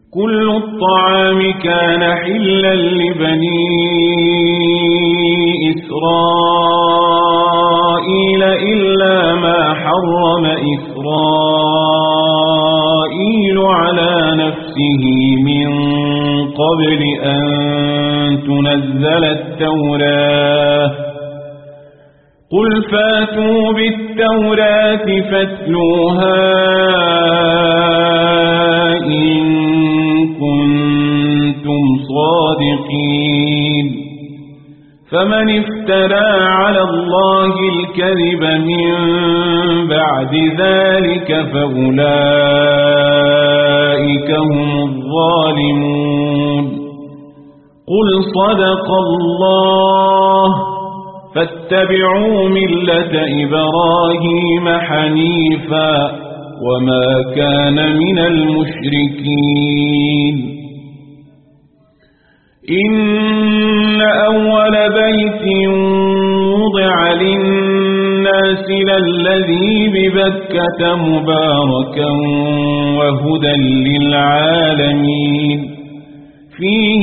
كل الطعام كان حلا لبني إسرائيل إلا ما حرم إسرائيل على نفسه من قبل أن تنزل التوراة قل فاتوا بالتوراة فاتلوها إن كنتم صادقين فمن افترى على الله الكذب من بعد ذلك فأولئك هم الظالمون قل صدق الله فاتبعوا ملة إبراهيم حنيفا وما كان من المشركين إن أول بيت وضع للناس للذي ببكة مباركا وهدى للعالمين فيه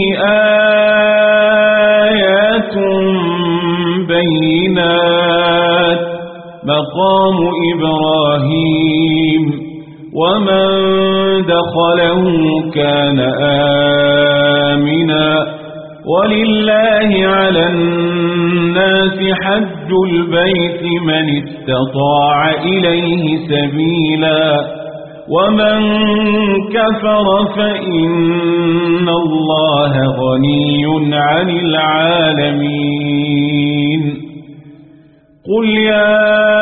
آيات بينات مقام إبراهيم ومن دخله كان آمنا ولله على الناس حج البيت من استطاع إليه سبيلا ومن كفر فإن الله غني عن العالمين قل يا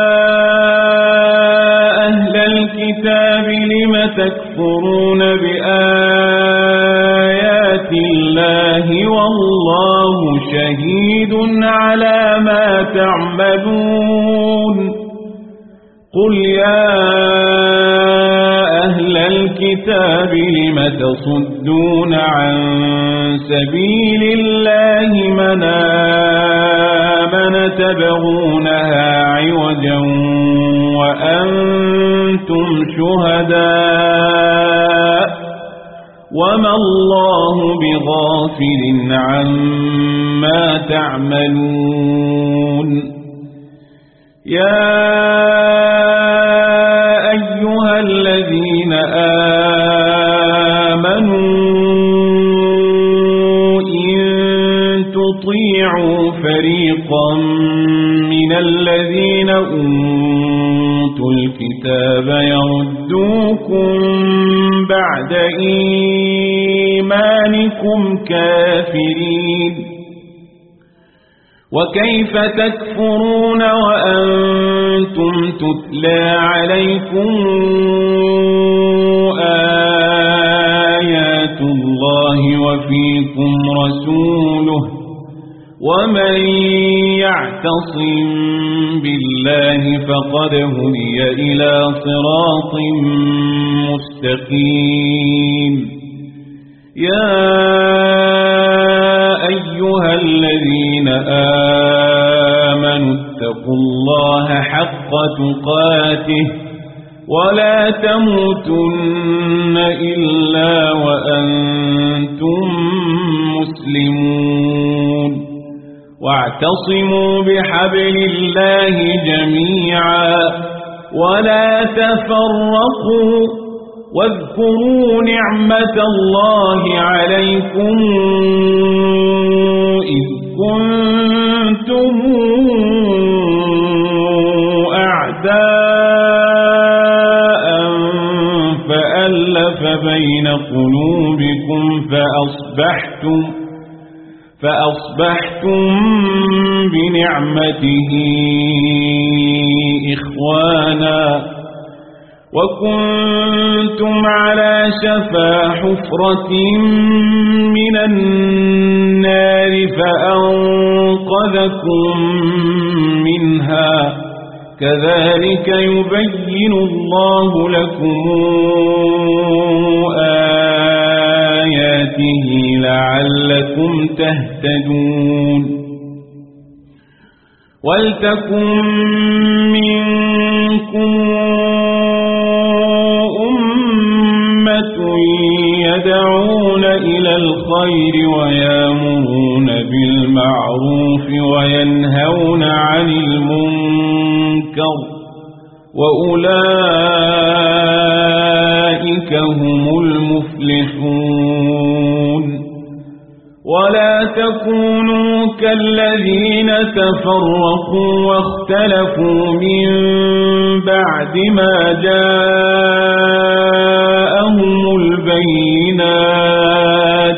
أهل الكتاب لم تكفرون بآيات الله والله شهيد على ما تعملون قل يا أهل الكتاب لم تصدون عن سبيل الله من آمن تبغونها عوجا وأنتم شهداء وما الله بغافل عما تعملون يا أيها الذين آمنوا إن تطيعوا فريقا من الذين أوتوا الكتاب يردوكم بعد إيمانكم كافرين وكيف تكفرون وأنتم تتلى عليكم آيات الله وفيكم رسوله ومن يعتصم بالله فقد هدي إلى صراط مستقيم يا أيها الذين آمنوا اتقوا الله حق تقاته ولا تموتن إلا وأنتم مسلمون واعتصموا بحبل الله جميعا ولا تفرقوا واذكروا نعمة الله عليكم إذ كنتم أعداء فألف بين قلوبكم فأصبحتم بنعمته إخوانا وكنتم على شفا حفرة من النار فأنقذكم منها كذلك يبين الله لكم آياته لعلكم تهتدون ولتكن منكم أمة يدعون إلى الخير ويأمرون بالمعروف وينهون عن المنكر وأولئك هم المفلحون ولا تكونوا كالذين تفرقوا واختلفوا من بعد ما جاءهم البينات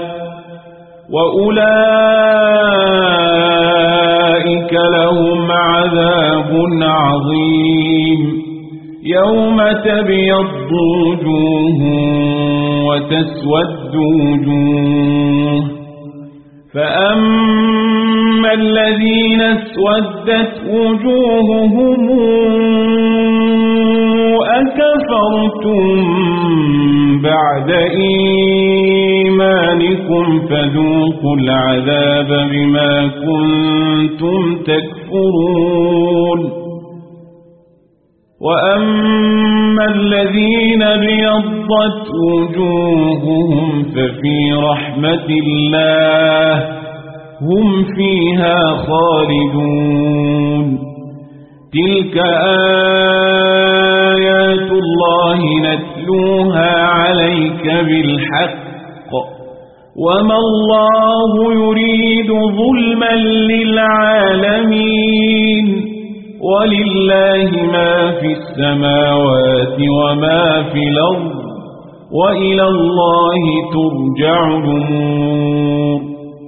وأولئك لهم عذاب عظيم يوم تبيض وجوه وتسود وجوه فأما الذين اسودت وجوههم أكفرتم بعد إيمانكم فذوقوا العذاب بما كنتم تكفرون وأما الذين ابيضت وجوههم ففي رحمة الله هم فيها خالدون تلك آيات الله نتلوها عليك بالحق وما الله يريد ظلما للعالمين ولله ما في السماوات وما في الأرض وإلى الله ترجع الأمور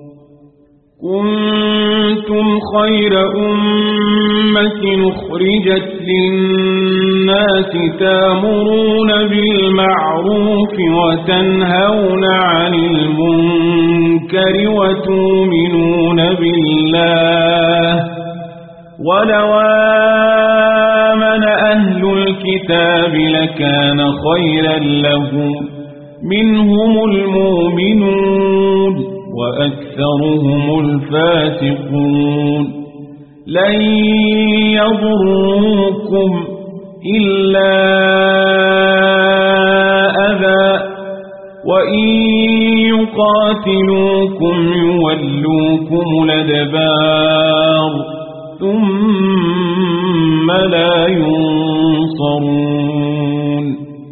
كنتم خير أمة أخرجت للناس تأمرون بالمعروف وتنهون عن المنكر وتؤمنون بالله ولو آمن أهل الكتاب لكان خيرا لهم منهم المؤمنون وأكثرهم الفاسقون لن يضروكم إلا أذى وإن يقاتلوكم يولوكم الأدبار ثم لا ينصرون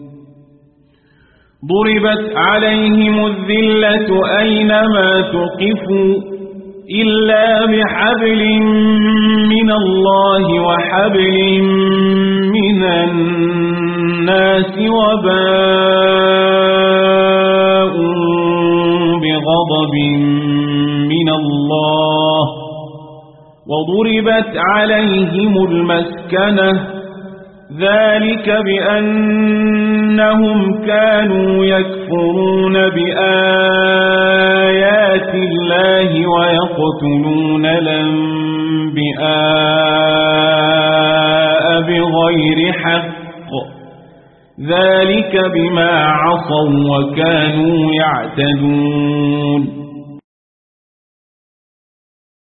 ضربت عليهم الذلة أينما تقفوا إلا بحبل من الله وحبل من الناس وباءوا بغضب من الله وضربت عليهم المسكنة ذلك بأنهم كانوا يكفرون بآيات الله ويقتلون الأنبياء بغير حق ذلك بما عصوا وكانوا يعتدون